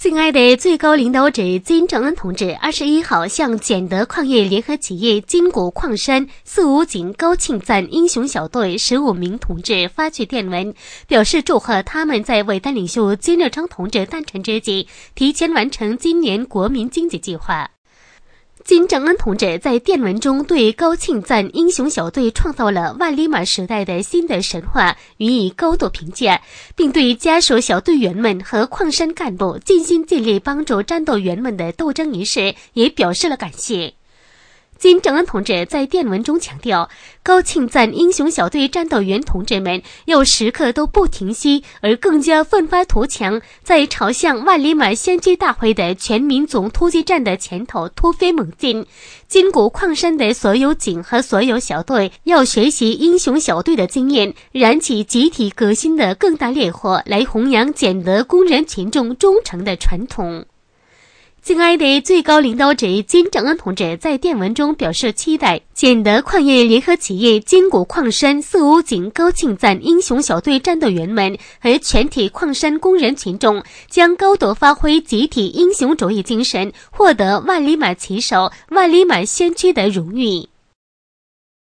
敬爱的最高领导者金正恩同志21号向建德矿业联合企业金谷矿山四五井高庆赞英雄小队15名同志发去电文，表示祝贺他们在伟大领袖金日成同志诞辰之际，提前完成今年国民经济计划。金正恩同志在电文中对高庆赞英雄小队创造了万里马时代的新的神话予以高度评价，并对家属小队员们和矿山干部尽心尽力帮助战斗员们的斗争一事也表示了感谢。金正恩同志在电文中强调，高庆赞英雄小队战斗员同志们要时刻都不停息，而更加奋发图强，在朝向万里马先驱大会的全民总突击战的前头突飞猛进。金谷矿山的所有井和所有小队要学习英雄小队的经验，燃起集体革新的更大烈火，来弘扬建德工人群众忠诚的传统。敬爱的最高领导者金正恩同志在电文中表示期待，建德矿业联合企业金谷矿山四五井高庆赞英雄小队战斗员们和全体矿山工人群众将高度发挥集体英雄主义精神，获得万里马旗手、万里马先驱的荣誉。